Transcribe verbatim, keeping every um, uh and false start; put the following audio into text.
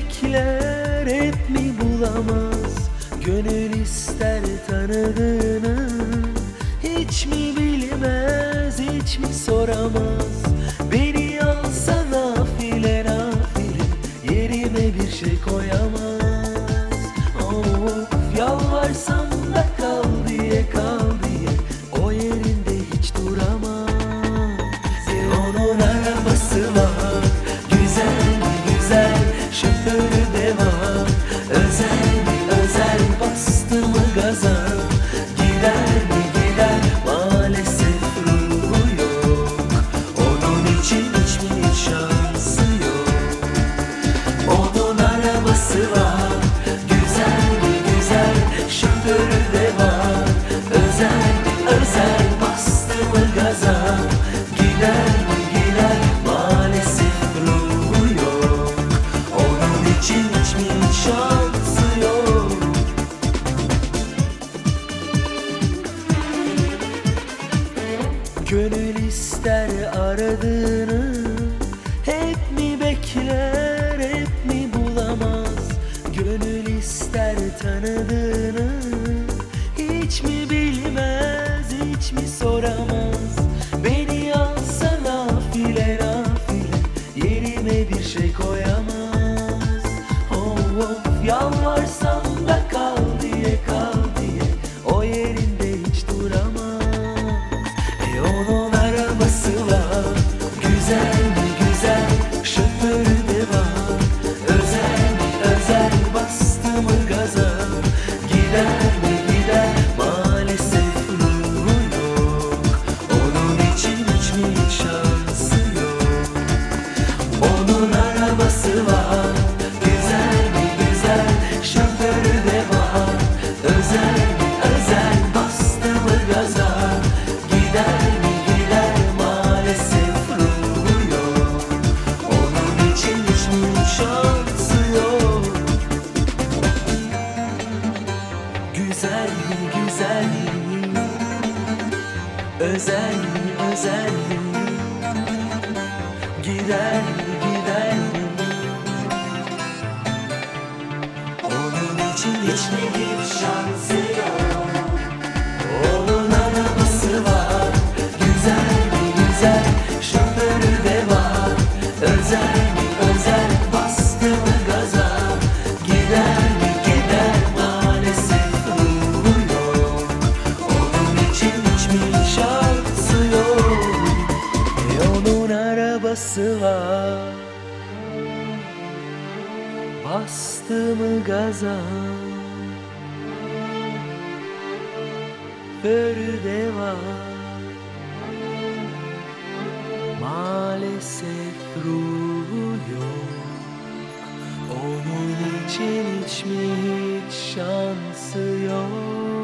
bekler, hep mi bulamaz? Gönül ister tanıdığını, hiç mi bilmez, hiç mi soramaz? Beni alsa nafile nafile, yerime bir şey koyamaz. Of, yalvarsam da kal diye, kal diye, o yerinde hiç duramaz. E onun arabası var, güzel mi güzel, şoförü de var. Özel mi özel, bastı mı gaza, gider mi gider, maalesef ruhu yok. Onun için hiç mi şansı yok? Onun arabası var, güzel mi güzel, şoförü de var. Özel mi özel, bastı mı gaza, gider mi gider, maalesef ruhu yok. Onun için hiç mi şansı yok? Gönül ister aradığını, hep mi bekler, hep mi bulamaz? Gönül ister tanıdığını, hiç mi bilmez, hiç mi soramaz? Beni alsa nafile nafile, yerime bir şey koyamaz. Of of, yalvarsam da kal diye, kal diye, o yerinde hiç duramaz. E onun arabası var, güzel mi güzel, şoförü de var. Özel mi özel, bastı mı gaza, gider mi gider, maalesef ruhu yok. Onun için hiç mi şansı yok? Onun arabası var, güzel mi güzel, şoförü de var. Özel mi özel, bastı mı gaza, gider mi gider, maalesef ruhu yok. Onun için hiç mi şansı yok? Güzel mi güzel, özel mi özel, gider mi gider, onun için hiç mi hiç şansı yok? Onun arabası var, güzel mi güzel, şoförü de var. Özel mi özel, bastı mı gaza, gider mi gider, maalesef ruhu yok. Onun için hiç mi şansı yok? E onun arabası var, bastı mı gaza, şoförü de var. Maalesef ruhu yok. Onun için hiç mi hiç şansı yok?